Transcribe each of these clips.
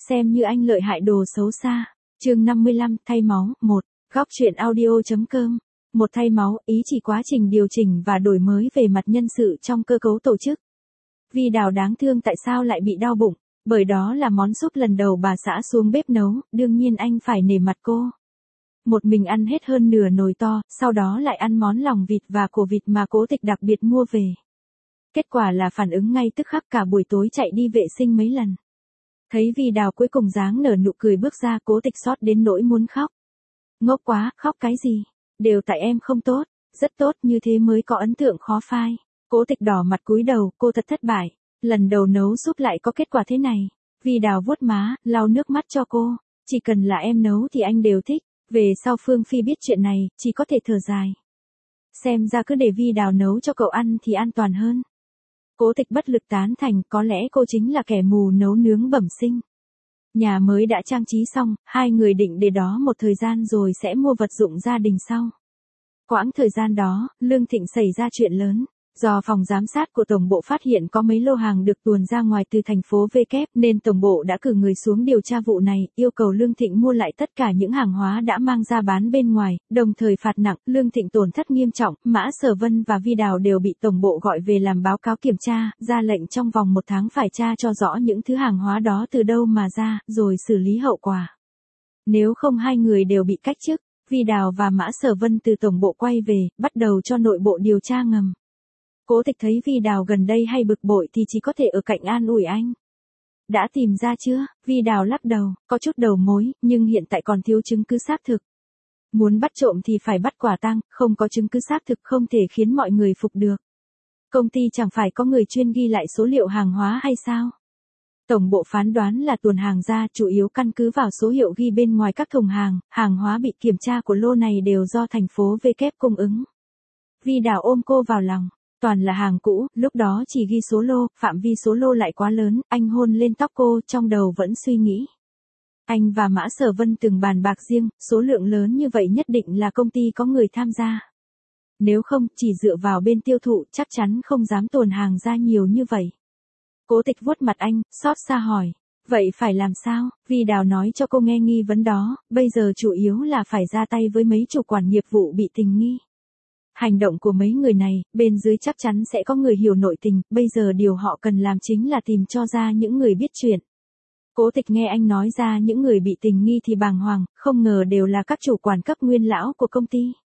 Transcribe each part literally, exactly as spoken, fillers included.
Xem như anh lợi hại đồ xấu xa. Chương năm mươi lăm, thay máu. Một. Góc truyện audio.com. Một thay máu, ý chỉ quá trình điều chỉnh và đổi mới về mặt nhân sự trong cơ cấu tổ chức. Vi Đào đáng thương tại sao lại bị đau bụng, bởi đó là món súp lần đầu bà xã xuống bếp nấu, đương nhiên anh phải nể mặt cô. Một mình ăn hết hơn nửa nồi to, sau đó lại ăn món lòng vịt và cổ vịt mà Cố Tịch đặc biệt mua về. Kết quả là phản ứng ngay tức khắc, cả buổi tối chạy đi vệ sinh mấy lần. Thấy Vi Đào cuối cùng dáng nở nụ cười bước ra, Cố Tịch xót đến nỗi muốn khóc. Ngốc quá, khóc cái gì? Đều tại em không tốt, rất tốt, như thế mới có ấn tượng khó phai. Cố Tịch đỏ mặt cúi đầu, cô thật thất bại. Lần đầu nấu súp lại có kết quả thế này. Vi Đào vuốt má, lau nước mắt cho cô. Chỉ cần là em nấu thì anh đều thích. Về sau Phương Phi biết chuyện này, chỉ có thể thở dài. Xem ra cứ để Vi Đào nấu cho cậu ăn thì an toàn hơn. Cố Tịch bất lực tán thành, có lẽ cô chính là kẻ mù nấu nướng bẩm sinh. Nhà mới đã trang trí xong, hai người định để đó một thời gian rồi sẽ mua vật dụng gia đình sau. Quãng thời gian đó, Lương Thịnh xảy ra chuyện lớn. Do phòng giám sát của Tổng bộ phát hiện có mấy lô hàng được tuồn ra ngoài từ thành phố V kép nên Tổng bộ đã cử người xuống điều tra vụ này, yêu cầu Lương Thịnh mua lại tất cả những hàng hóa đã mang ra bán bên ngoài, đồng thời phạt nặng. Lương Thịnh tổn thất nghiêm trọng, Mã Sở Vân và Vi Đào đều bị Tổng bộ gọi về làm báo cáo kiểm tra, ra lệnh trong vòng một tháng phải tra cho rõ những thứ hàng hóa đó từ đâu mà ra, rồi xử lý hậu quả. Nếu không hai người đều bị cách chức. Vi Đào và Mã Sở Vân từ Tổng bộ quay về, bắt đầu cho nội bộ điều tra ngầm. Cố Tịch thấy Vi Đào gần đây hay bực bội thì chỉ có thể ở cạnh an ủi anh. Đã tìm ra chưa? Vi Đào lắc đầu, có chút đầu mối, nhưng hiện tại còn thiếu chứng cứ xác thực. Muốn bắt trộm thì phải bắt quả tang, không có chứng cứ xác thực không thể khiến mọi người phục được. Công ty chẳng phải có người chuyên ghi lại số liệu hàng hóa hay sao? Tổng bộ phán đoán là tuồn hàng ra chủ yếu căn cứ vào số hiệu ghi bên ngoài các thùng hàng, hàng hóa bị kiểm tra của lô này đều do thành phố V kép cung ứng. Vi Đào ôm cô vào lòng. Toàn là hàng cũ, lúc đó chỉ ghi số lô, phạm vi số lô lại quá lớn, anh hôn lên tóc cô, trong đầu vẫn suy nghĩ. Anh và Mã Sở Vân từng bàn bạc riêng, số lượng lớn như vậy nhất định là công ty có người tham gia. Nếu không, chỉ dựa vào bên tiêu thụ, chắc chắn không dám tuồn hàng ra nhiều như vậy. Cố Tịch vuốt mặt anh, xót xa hỏi. Vậy phải làm sao? Vi Đào nói cho cô nghe nghi vấn đó, bây giờ chủ yếu là phải ra tay với mấy chủ quản nghiệp vụ bị tình nghi. Hành động của mấy người này, bên dưới chắc chắn sẽ có người hiểu nội tình, bây giờ điều họ cần làm chính là tìm cho ra những người biết chuyện. Cố Tịch nghe anh nói ra những người bị tình nghi thì bàng hoàng, không ngờ đều là các chủ quản cấp nguyên lão của công ty.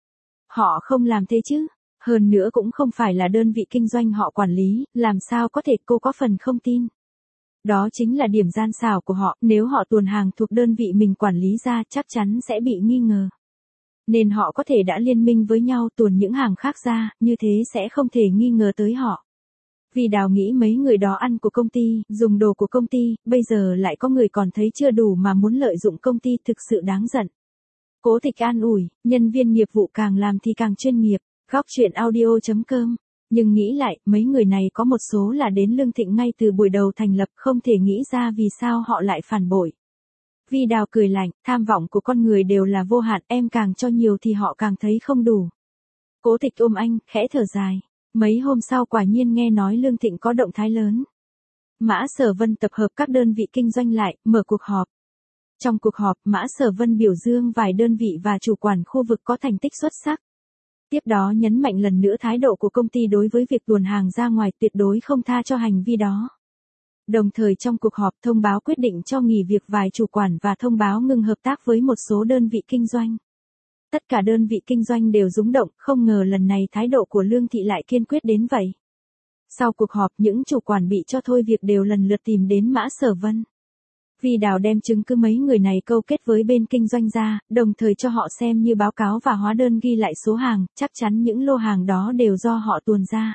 Họ không làm thế chứ, hơn nữa cũng không phải là đơn vị kinh doanh họ quản lý, làm sao có thể, cô có phần không tin. Đó chính là điểm gian xảo của họ, nếu họ tuồn hàng thuộc đơn vị mình quản lý ra chắc chắn sẽ bị nghi ngờ. Nên họ có thể đã liên minh với nhau tuồn những hàng khác ra, như thế sẽ không thể nghi ngờ tới họ. Vi Đào nghĩ mấy người đó ăn của công ty, dùng đồ của công ty, bây giờ lại có người còn thấy chưa đủ mà muốn lợi dụng công ty, thực sự đáng giận. Cố Tịch an ủi, nhân viên nghiệp vụ càng làm thì càng chuyên nghiệp, góc truyện audio.com. Nhưng nghĩ lại, mấy người này có một số là đến Lương Thịnh ngay từ buổi đầu thành lập, không thể nghĩ ra vì sao họ lại phản bội. Vi Đào cười lạnh, tham vọng của con người đều là vô hạn, em càng cho nhiều thì họ càng thấy không đủ. Cố Tịch ôm anh, khẽ thở dài. Mấy hôm sau quả nhiên nghe nói Lương Thịnh có động thái lớn. Mã Sở Vân tập hợp các đơn vị kinh doanh lại, mở cuộc họp. Trong cuộc họp, Mã Sở Vân biểu dương vài đơn vị và chủ quản khu vực có thành tích xuất sắc. Tiếp đó nhấn mạnh lần nữa thái độ của công ty đối với việc tuồn hàng ra ngoài, tuyệt đối không tha cho hành vi đó. Đồng thời trong cuộc họp thông báo quyết định cho nghỉ việc vài chủ quản và thông báo ngừng hợp tác với một số đơn vị kinh doanh. Tất cả đơn vị kinh doanh đều rúng động, không ngờ lần này thái độ của Lương Thị lại kiên quyết đến vậy. Sau cuộc họp, những chủ quản bị cho thôi việc đều lần lượt tìm đến Mã Sở Vân. Vi Đào đem chứng cứ mấy người này câu kết với bên kinh doanh ra, đồng thời cho họ xem như báo cáo và hóa đơn ghi lại số hàng, chắc chắn những lô hàng đó đều do họ tuồn ra.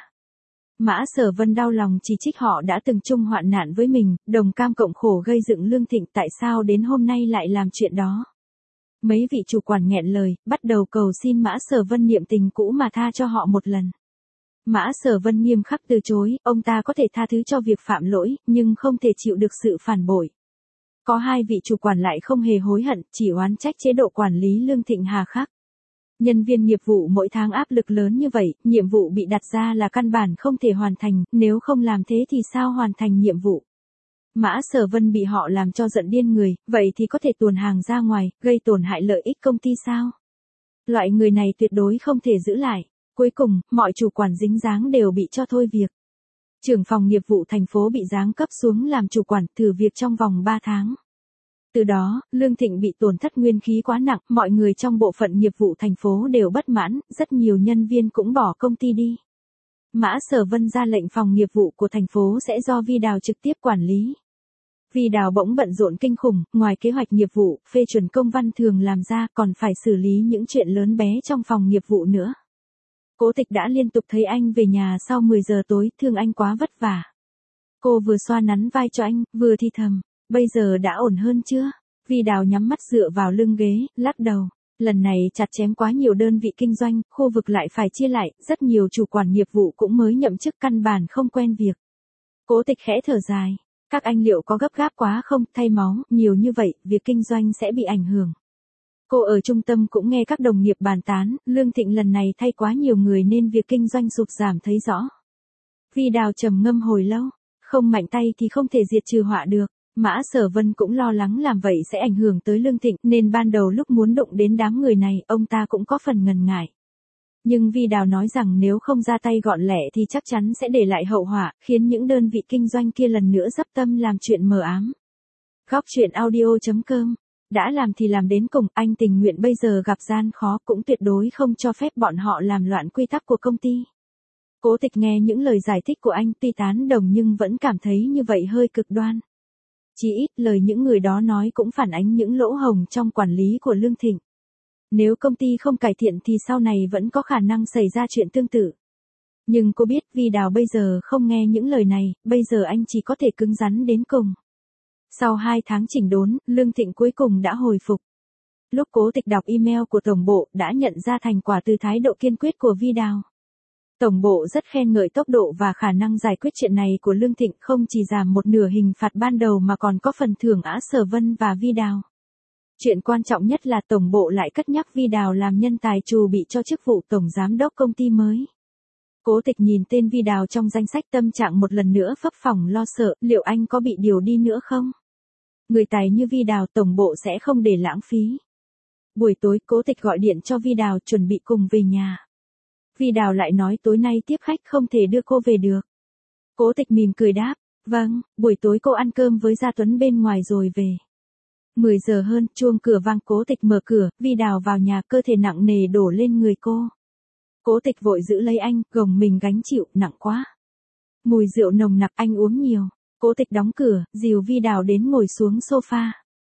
Mã Sở Vân đau lòng chỉ trích họ đã từng chung hoạn nạn với mình, đồng cam cộng khổ gây dựng Lương Thịnh, tại sao đến hôm nay lại làm chuyện đó. Mấy vị chủ quản nghẹn lời, bắt đầu cầu xin Mã Sở Vân niệm tình cũ mà tha cho họ một lần. Mã Sở Vân nghiêm khắc từ chối, ông ta có thể tha thứ cho việc phạm lỗi, nhưng không thể chịu được sự phản bội. Có hai vị chủ quản lại không hề hối hận, chỉ oán trách chế độ quản lý Lương Thịnh hà khắc. Nhân viên nghiệp vụ mỗi tháng áp lực lớn như vậy, nhiệm vụ bị đặt ra là căn bản không thể hoàn thành, nếu không làm thế thì sao hoàn thành nhiệm vụ. Mã Sở Vân bị họ làm cho giận điên người, vậy thì có thể tuồn hàng ra ngoài, gây tổn hại lợi ích công ty sao? Loại người này tuyệt đối không thể giữ lại. Cuối cùng, mọi chủ quản dính dáng đều bị cho thôi việc. Trưởng phòng nghiệp vụ thành phố bị giáng cấp xuống làm chủ quản thử việc trong vòng ba tháng. Từ đó, Lương Thịnh bị tổn thất nguyên khí quá nặng, mọi người trong bộ phận nghiệp vụ thành phố đều bất mãn, rất nhiều nhân viên cũng bỏ công ty đi. Mã Sở Vân ra lệnh phòng nghiệp vụ của thành phố sẽ do Vi Đào trực tiếp quản lý. Vi Đào bỗng bận rộn kinh khủng, ngoài kế hoạch nghiệp vụ, phê chuẩn công văn thường làm ra còn phải xử lý những chuyện lớn bé trong phòng nghiệp vụ nữa. Cố Tịch đã liên tục thấy anh về nhà sau mười giờ tối, thương anh quá vất vả. Cô vừa xoa nắn vai cho anh, vừa thì thầm, bây giờ đã ổn hơn chưa? Vi Đào nhắm mắt dựa vào lưng ghế, lắc đầu. Lần này chặt chém quá nhiều đơn vị kinh doanh, khu vực lại phải chia lại, rất nhiều chủ quản nghiệp vụ cũng mới nhậm chức căn bản không quen việc. Cố Tịch khẽ thở dài. Các anh liệu có gấp gáp quá không, thay máu, nhiều như vậy, việc kinh doanh sẽ bị ảnh hưởng. Cô ở trung tâm cũng nghe các đồng nghiệp bàn tán, Lương Thịnh lần này thay quá nhiều người nên việc kinh doanh sụt giảm thấy rõ. Vi Đào trầm ngâm hồi lâu, không mạnh tay thì không thể diệt trừ họa được. Mã Sở Vân cũng lo lắng làm vậy sẽ ảnh hưởng tới Lương Thịnh nên ban đầu lúc muốn đụng đến đám người này, ông ta cũng có phần ngần ngại. Nhưng Vi Đào nói rằng nếu không ra tay gọn lẹ thì chắc chắn sẽ để lại hậu họa, khiến những đơn vị kinh doanh kia lần nữa dắp tâm làm chuyện mờ ám. Góc truyện audio chấm com. Đã làm thì làm đến cùng, anh tình nguyện bây giờ gặp gian khó cũng tuyệt đối không cho phép bọn họ làm loạn quy tắc của công ty. Cố Tịch nghe những lời giải thích của anh tuy tán đồng nhưng vẫn cảm thấy như vậy hơi cực đoan. Chỉ ít lời những người đó nói cũng phản ánh những lỗ hổng trong quản lý của Lương Thịnh. Nếu công ty không cải thiện thì sau này vẫn có khả năng xảy ra chuyện tương tự. Nhưng cô biết Vi Đào bây giờ không nghe những lời này, bây giờ anh chỉ có thể cứng rắn đến cùng. Sau hai tháng chỉnh đốn, Lương Thịnh cuối cùng đã hồi phục. Lúc Cố Tịch đọc email của Tổng bộ đã nhận ra thành quả từ thái độ kiên quyết của Vi Đào. Tổng bộ rất khen ngợi tốc độ và khả năng giải quyết chuyện này của Lương Thịnh, không chỉ giảm một nửa hình phạt ban đầu mà còn có phần thưởng Mã Sở Vân và Vi Đào. Chuyện quan trọng nhất là Tổng bộ lại cất nhắc Vi Đào làm nhân tài trù bị cho chức vụ Tổng Giám đốc công ty mới. Cố Tịch nhìn tên Vi Đào trong danh sách tâm trạng một lần nữa phấp phỏng lo sợ, liệu anh có bị điều đi nữa không? Người tài như Vi Đào Tổng bộ sẽ không để lãng phí. Buổi tối Cố Tịch gọi điện cho Vi Đào chuẩn bị cùng về nhà. Vi Đào lại nói tối nay tiếp khách không thể đưa cô về được. Cố Tịch mỉm cười đáp, vâng, buổi tối cô ăn cơm với Gia Tuấn bên ngoài rồi về. mười giờ hơn, chuông cửa vang, Cố Tịch mở cửa, Vi Đào vào nhà, cơ thể nặng nề đổ lên người cô. Cố Tịch vội giữ lấy anh, gồng mình gánh chịu, nặng quá. Mùi rượu nồng nặc, anh uống nhiều. Cố Tịch đóng cửa, dìu Vi Đào đến ngồi xuống sofa.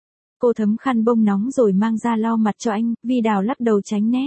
Cô thấm khăn bông nóng rồi mang ra lau mặt cho anh, Vi Đào lắc đầu tránh né.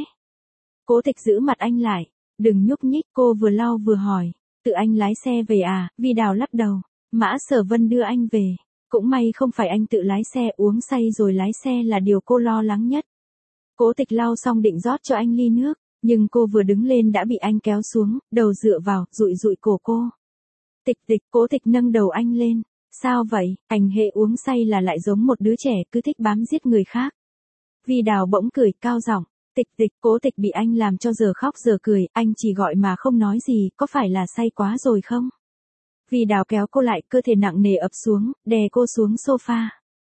Cố Tịch giữ mặt anh lại, đừng nhúc nhích, cô vừa lau vừa hỏi, tự anh lái xe về à? Vi Đào lắc đầu, Mã Sở Vân đưa anh về. Cũng may không phải anh tự lái xe, uống say rồi lái xe là điều cô lo lắng nhất. Cố Tịch lau xong định rót cho anh ly nước, nhưng cô vừa đứng lên đã bị anh kéo xuống, đầu dựa vào, dụi dụi cổ cô. Tịch Tịch, Cố Tịch nâng đầu anh lên, sao vậy, anh hệ uống say là lại giống một đứa trẻ cứ thích bám giết người khác. Vi Đào bỗng cười cao giọng, Tịch Tịch, Cố Tịch bị anh làm cho giờ khóc giờ cười, anh chỉ gọi mà không nói gì, có phải là say quá rồi không? Vi Đào kéo cô lại, cơ thể nặng nề ập xuống, đè cô xuống sofa.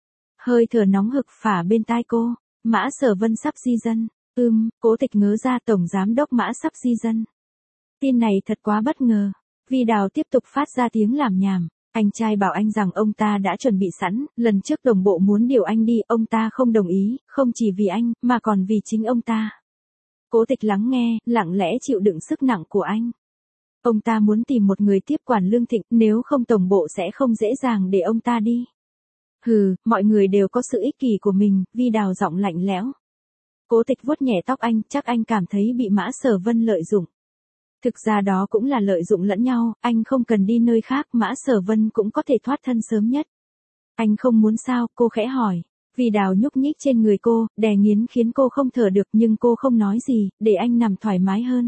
Hơi thở nóng hực phả bên tai cô, Mã Sở Vân sắp di dân. Ừm, Cố Tịch ngớ ra, Tổng Giám đốc Mã sắp di dân. Tin này thật quá bất ngờ. Vi Đào tiếp tục phát ra tiếng làm nhảm. Anh trai bảo anh rằng ông ta đã chuẩn bị sẵn, lần trước đồng bộ muốn điều anh đi, ông ta không đồng ý, không chỉ vì anh, mà còn vì chính ông ta. Cố Tịch lắng nghe, lặng lẽ chịu đựng sức nặng của anh. Ông ta muốn tìm một người tiếp quản Lương Thịnh, nếu không tổng bộ sẽ không dễ dàng để ông ta đi. Hừ, mọi người đều có sự ích kỷ của mình, Vi Đào giọng lạnh lẽo. Cố Tịch vuốt nhẹ tóc anh, chắc anh cảm thấy bị Mã Sở Vân lợi dụng. Thực ra đó cũng là lợi dụng lẫn nhau, anh không cần đi nơi khác, Mã Sở Vân cũng có thể thoát thân sớm nhất. Anh không muốn sao, cô khẽ hỏi. Vi Đào nhúc nhích trên người cô, đè nghiến khiến cô không thở được, nhưng cô không nói gì, để anh nằm thoải mái hơn.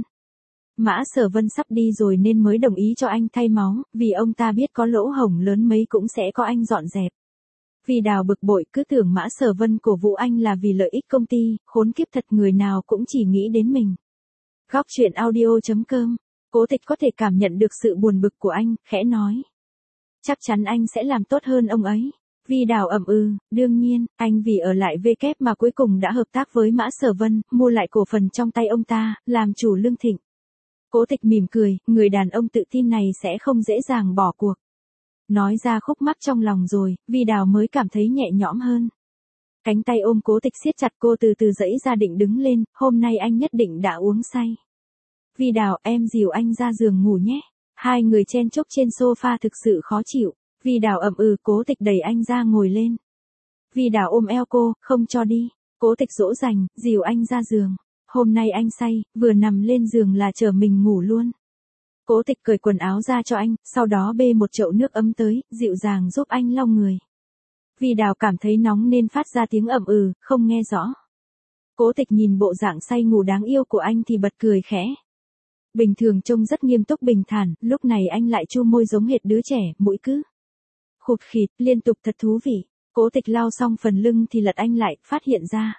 Mã Sở Vân sắp đi rồi nên mới đồng ý cho anh thay máu, vì ông ta biết có lỗ hổng lớn mấy cũng sẽ có anh dọn dẹp. Vi Đào bực bội, cứ tưởng Mã Sở Vân cổ vũ anh là vì lợi ích công ty, khốn kiếp thật, người nào cũng chỉ nghĩ đến mình. Góc truyện audio chấm com. Cố Tịch có thể cảm nhận được sự buồn bực của anh, khẽ nói. chắc chắn anh sẽ làm tốt hơn ông ấy. Vi Đào ậm ừ, đương nhiên, anh vì ở lại V kép mà cuối cùng đã hợp tác với Mã Sở Vân, mua lại cổ phần trong tay ông ta, làm chủ Lương Thịnh. Cố Tịch mỉm cười, người đàn ông tự tin này sẽ không dễ dàng bỏ cuộc. Nói ra khúc mắc trong lòng rồi, Vi Đào mới cảm thấy nhẹ nhõm hơn. Cánh tay ôm Cố Tịch siết chặt, cô từ từ dãy ra định đứng lên, hôm nay anh nhất định đã uống say. Vi Đào, em dìu anh ra giường ngủ nhé. Hai người chen chúc trên sofa thực sự khó chịu. Vi Đào ậm ừ, Cố Tịch đẩy anh ra ngồi lên. Vi Đào ôm eo cô, không cho đi. Cố Tịch dỗ dành, dìu anh ra giường. Hôm nay anh say, vừa nằm lên giường là chở mình ngủ luôn. Cố Tịch cởi quần áo ra cho anh, sau đó bê một chậu nước ấm tới, dịu dàng giúp anh lau người. Vi Đào cảm thấy nóng nên phát ra tiếng ậm ừ, không nghe rõ. Cố Tịch nhìn bộ dạng say ngủ đáng yêu của anh thì bật cười khẽ. Bình thường trông rất nghiêm túc bình thản, lúc này anh lại chu môi giống hệt đứa trẻ, mũi cứ khụt khịt, liên tục thật thú vị. Cố Tịch lau xong phần lưng thì lật anh lại, phát hiện ra.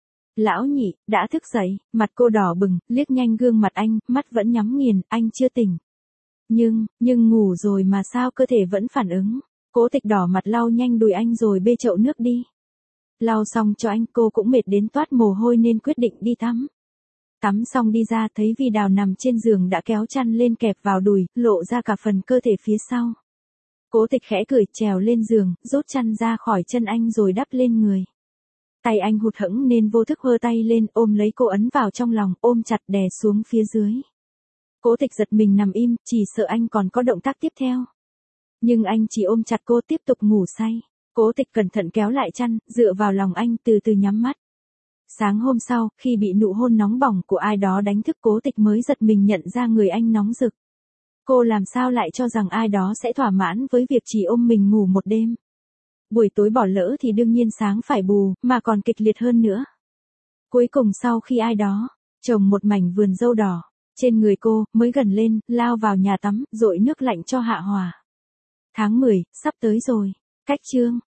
Lão nhị, đã thức dậy, mặt cô đỏ bừng, liếc nhanh gương mặt anh, mắt vẫn nhắm nghiền, anh chưa tỉnh. Nhưng, nhưng ngủ rồi mà sao cơ thể vẫn phản ứng. Cố Tịch đỏ mặt lau nhanh đùi anh rồi bê chậu nước đi. Lau xong cho anh, cô cũng mệt đến toát mồ hôi nên quyết định đi tắm. Tắm xong đi ra thấy Vi Đào nằm trên giường đã kéo chăn lên kẹp vào đùi, lộ ra cả phần cơ thể phía sau. Cố Tịch khẽ cười, trèo lên giường, rút chăn ra khỏi chân anh rồi đắp lên người. Tay anh hụt hẫng nên vô thức hơ tay lên, ôm lấy cô ấn vào trong lòng, ôm chặt đè xuống phía dưới. Cố Tịch giật mình nằm im, chỉ sợ anh còn có động tác tiếp theo. Nhưng anh chỉ ôm chặt cô tiếp tục ngủ say. Cố Tịch cẩn thận kéo lại chăn, dựa vào lòng anh từ từ nhắm mắt. Sáng hôm sau, khi bị nụ hôn nóng bỏng của ai đó đánh thức, Cố Tịch mới giật mình nhận ra người anh nóng rực. Cô làm sao lại cho rằng ai đó sẽ thỏa mãn với việc chỉ ôm mình ngủ một đêm. Buổi tối bỏ lỡ thì đương nhiên sáng phải bù, mà còn kịch liệt hơn nữa. Cuối cùng sau khi ai đó trồng một mảnh vườn dâu đỏ trên người cô, mới gần lên, lao vào nhà tắm, dội nước lạnh cho hạ hỏa. Tháng mười, sắp tới rồi. Cách chương